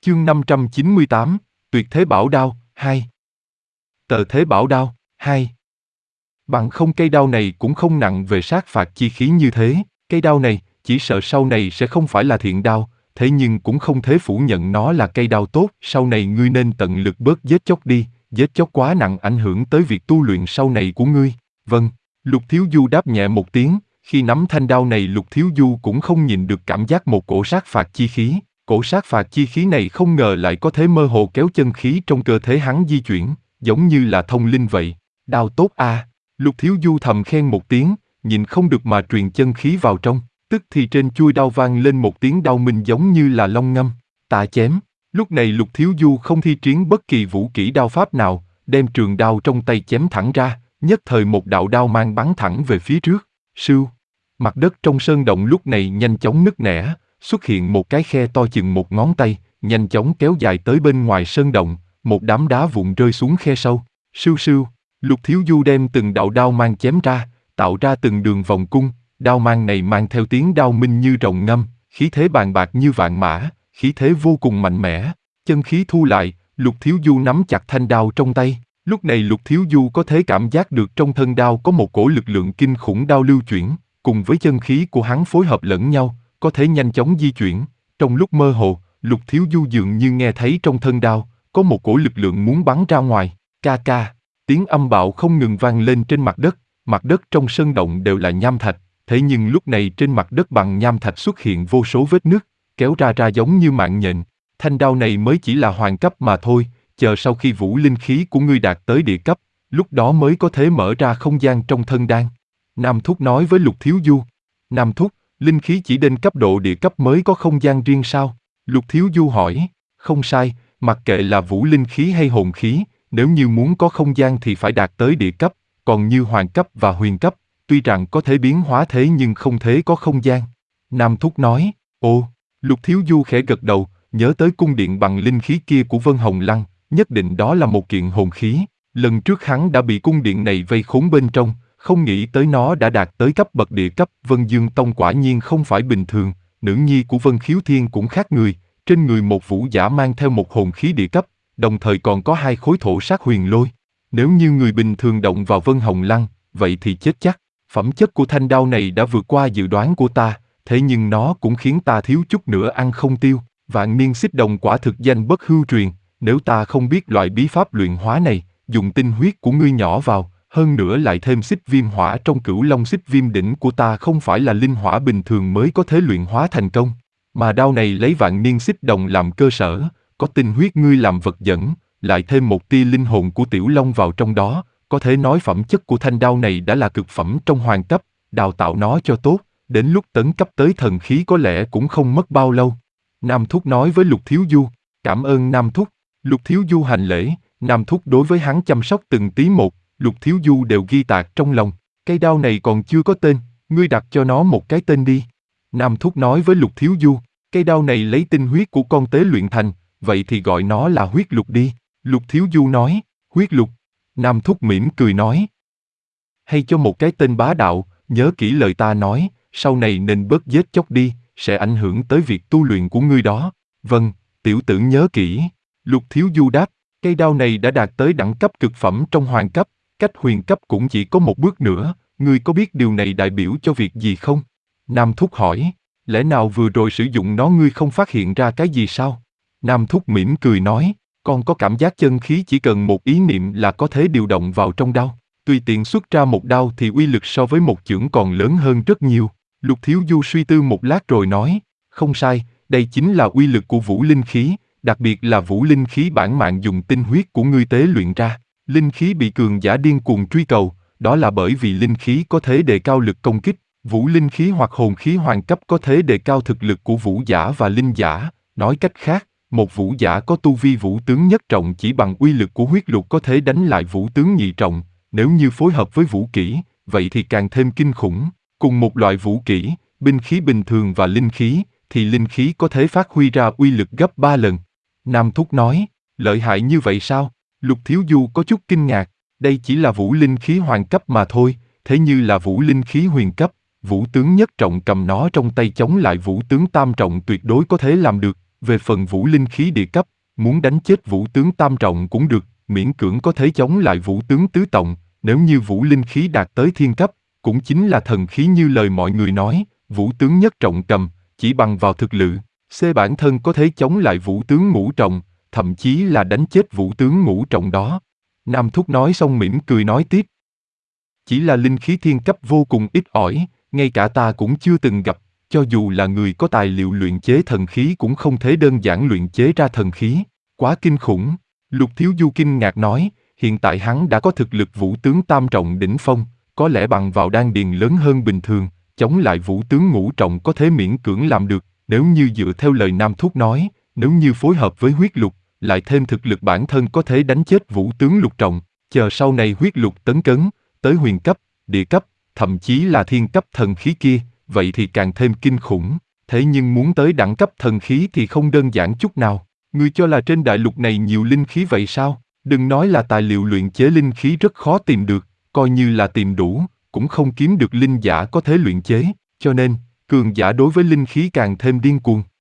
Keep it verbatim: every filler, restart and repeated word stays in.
Chương năm trăm chín mươi tám, Tuyệt thế bảo đao, hai. Tờ thế bảo đao, hai. Bằng không cây đao này cũng không nặng về sát phạt chi khí như thế, cây đao này, chỉ sợ sau này sẽ không phải là thiện đao, thế nhưng cũng không thể phủ nhận nó là cây đao tốt, sau này ngươi nên tận lực bớt giết chóc đi, giết chóc quá nặng ảnh hưởng tới việc tu luyện sau này của ngươi. Vâng, Lục Thiếu Du đáp nhẹ một tiếng, khi nắm thanh đao này Lục Thiếu Du cũng không nhìn được cảm giác một cổ sát phạt chi khí. Cổ sát phạt chi khí này không ngờ lại có thể mơ hồ kéo chân khí trong cơ thể hắn di chuyển, giống như là thông linh vậy. Đao tốt a! À. Lục Thiếu Du thầm khen một tiếng, nhìn không được mà truyền chân khí vào trong, tức thì trên chuôi đao vang lên một tiếng đao minh giống như là long ngâm. Tạ chém. Lúc này Lục Thiếu Du không thi triển bất kỳ vũ kỹ đao pháp nào, đem trường đao trong tay chém thẳng ra, nhất thời một đạo đao mang bắn thẳng về phía trước. Sưu. Mặt đất trong sơn động lúc này nhanh chóng nứt nẻ. Xuất hiện một cái khe to chừng một ngón tay, nhanh chóng kéo dài tới bên ngoài sơn động, một đám đá vụn rơi xuống khe sâu. Sưu sưu, Lục Thiếu Du đem từng đạo đao mang chém ra, tạo ra từng đường vòng cung, đao mang này mang theo tiếng đao minh như rồng ngâm, khí thế bàn bạc như vạn mã, khí thế vô cùng mạnh mẽ. Chân khí thu lại, Lục Thiếu Du nắm chặt thanh đao trong tay, lúc này Lục Thiếu Du có thể cảm giác được trong thân đao có một cổ lực lượng kinh khủng đao lưu chuyển, cùng với chân khí của hắn phối hợp lẫn nhau, có thể nhanh chóng di chuyển. Trong lúc mơ hồ, Lục Thiếu Du dường như nghe thấy trong thân đao, có một cổ lực lượng muốn bắn ra ngoài. Ca ca, tiếng âm bạo không ngừng vang lên trên mặt đất, mặt đất trong sơn động đều là nham thạch, thế nhưng lúc này trên mặt đất bằng nham thạch xuất hiện vô số vết nứt, kéo ra ra giống như mạng nhện. Thanh đao này mới chỉ là hoàng cấp mà thôi, chờ sau khi vũ linh khí của ngươi đạt tới địa cấp, lúc đó mới có thể mở ra không gian trong thân đan. Nam Thúc nói với Lục Thiếu Du. Nam Thúc, linh khí chỉ đến cấp độ địa cấp mới có không gian riêng sao? Lục Thiếu Du hỏi. Không sai, mặc kệ là vũ linh khí hay hồn khí, nếu như muốn có không gian thì phải đạt tới địa cấp, còn như hoàng cấp và huyền cấp, tuy rằng có thể biến hóa thế nhưng không thể có không gian. Nam Thúc nói. Ồ, Lục Thiếu Du khẽ gật đầu, nhớ tới cung điện bằng linh khí kia của Vân Hồng Lăng, nhất định đó là một kiện hồn khí. Lần trước hắn đã bị cung điện này vây khốn bên trong, không nghĩ tới nó đã đạt tới cấp bậc địa cấp. Vân Dương Tông quả nhiên không phải bình thường, nữ nhi của Vân Khiếu Thiên cũng khác người, trên người một vũ giả mang theo một hồn khí địa cấp, đồng thời còn có hai khối thổ sát huyền lôi. Nếu như người bình thường động vào Vân Hồng Lăng, vậy thì chết chắc. Phẩm chất của thanh đao này đã vượt qua dự đoán của ta, thế nhưng nó cũng khiến ta thiếu chút nữa ăn không tiêu. Vạn niên xích đồng quả thực danh bất hư truyền, nếu ta không biết loại bí pháp luyện hóa này, dùng tinh huyết của ngươi nhỏ vào, hơn nữa lại thêm xích viêm hỏa trong cửu long xích viêm đỉnh của ta không phải là linh hỏa bình thường mới có thể luyện hóa thành công. Mà đao này lấy vạn niên xích đồng làm cơ sở, có tinh huyết ngươi làm vật dẫn, lại thêm một tia linh hồn của tiểu long vào trong đó, có thể nói phẩm chất của thanh đao này đã là cực phẩm trong hoàng cấp, đào tạo nó cho tốt, đến lúc tấn cấp tới thần khí có lẽ cũng không mất bao lâu. Nam Thúc nói với Lục Thiếu Du. Cảm ơn Nam Thúc. Lục Thiếu Du hành lễ, Nam Thúc đối với hắn chăm sóc từng tí một, Lục Thiếu Du đều ghi tạc trong lòng. Cây đao này còn chưa có tên, ngươi đặt cho nó một cái tên đi. Nam Thúc nói với Lục Thiếu Du, cây đao này lấy tinh huyết của con tế luyện thành, vậy thì gọi nó là huyết lục đi. Lục Thiếu Du nói, huyết lục. Nam Thúc mỉm cười nói, hay cho một cái tên bá đạo, nhớ kỹ lời ta nói, sau này nên bớt giết chóc đi, sẽ ảnh hưởng tới việc tu luyện của ngươi đó. Vâng, tiểu tử nhớ kỹ. Lục Thiếu Du đáp, cây đao này đã đạt tới đẳng cấp cực phẩm trong hoàng cấp, cách huyền cấp cũng chỉ có một bước nữa, ngươi có biết điều này đại biểu cho việc gì không? Nam Thúc hỏi, lẽ nào vừa rồi sử dụng nó ngươi không phát hiện ra cái gì sao? Nam Thúc mỉm cười nói, con có cảm giác chân khí chỉ cần một ý niệm là có thể điều động vào trong đao, tùy tiện xuất ra một đao thì uy lực so với một chưởng còn lớn hơn rất nhiều. Lục Thiếu Du suy tư một lát rồi nói, không sai, đây chính là uy lực của vũ linh khí, đặc biệt là vũ linh khí bản mạng dùng tinh huyết của ngươi tế luyện ra. Linh khí bị cường giả điên cuồng truy cầu, đó là bởi vì linh khí có thể đề cao lực công kích, vũ linh khí hoặc hồn khí hoàng cấp có thể đề cao thực lực của vũ giả và linh giả. Nói cách khác, một vũ giả có tu vi vũ tướng nhất trọng chỉ bằng uy lực của huyết lục có thể đánh lại vũ tướng nhị trọng, nếu như phối hợp với vũ kỹ, vậy thì càng thêm kinh khủng. Cùng một loại vũ kỹ, binh khí bình thường và linh khí, thì linh khí có thể phát huy ra uy lực gấp ba lần. Nam Thúc nói, lợi hại như vậy sao? Lục Thiếu Du có chút kinh ngạc, đây chỉ là vũ linh khí hoàng cấp mà thôi, thế như là vũ linh khí huyền cấp, vũ tướng nhất trọng cầm nó trong tay chống lại vũ tướng tam trọng tuyệt đối có thể làm được. Về phần vũ linh khí địa cấp, muốn đánh chết vũ tướng tam trọng cũng được, miễn cưỡng có thể chống lại vũ tướng tứ trọng, nếu như vũ linh khí đạt tới thiên cấp, cũng chính là thần khí như lời mọi người nói, vũ tướng nhất trọng cầm, chỉ bằng vào thực lực, C bản thân có thể chống lại vũ tướng ngũ trọng, thậm chí là đánh chết vũ tướng ngũ trọng đó. Nam Thúc nói xong mỉm cười nói tiếp. Chỉ là linh khí thiên cấp vô cùng ít ỏi, ngay cả ta cũng chưa từng gặp, cho dù là người có tài liệu luyện chế thần khí cũng không thể đơn giản luyện chế ra thần khí, quá kinh khủng. Lục Thiếu Du kinh ngạc nói, hiện tại hắn đã có thực lực vũ tướng tam trọng đỉnh phong, có lẽ bằng vào đan điền lớn hơn bình thường, chống lại vũ tướng ngũ trọng có thể miễn cưỡng làm được, nếu như dựa theo lời Nam Thúc nói, nếu như phối hợp với huyết lục, lại thêm thực lực bản thân có thể đánh chết vũ tướng lục trọng, chờ sau này huyết lục tấn cấn, tới huyền cấp, địa cấp, thậm chí là thiên cấp thần khí kia, vậy thì càng thêm kinh khủng. Thế nhưng muốn tới đẳng cấp thần khí thì không đơn giản chút nào. Ngươi cho là trên đại lục này nhiều linh khí vậy sao? Đừng nói là tài liệu luyện chế linh khí rất khó tìm được, coi như là tìm đủ, cũng không kiếm được linh giả có thể luyện chế, cho nên, cường giả đối với linh khí càng thêm điên cuồng.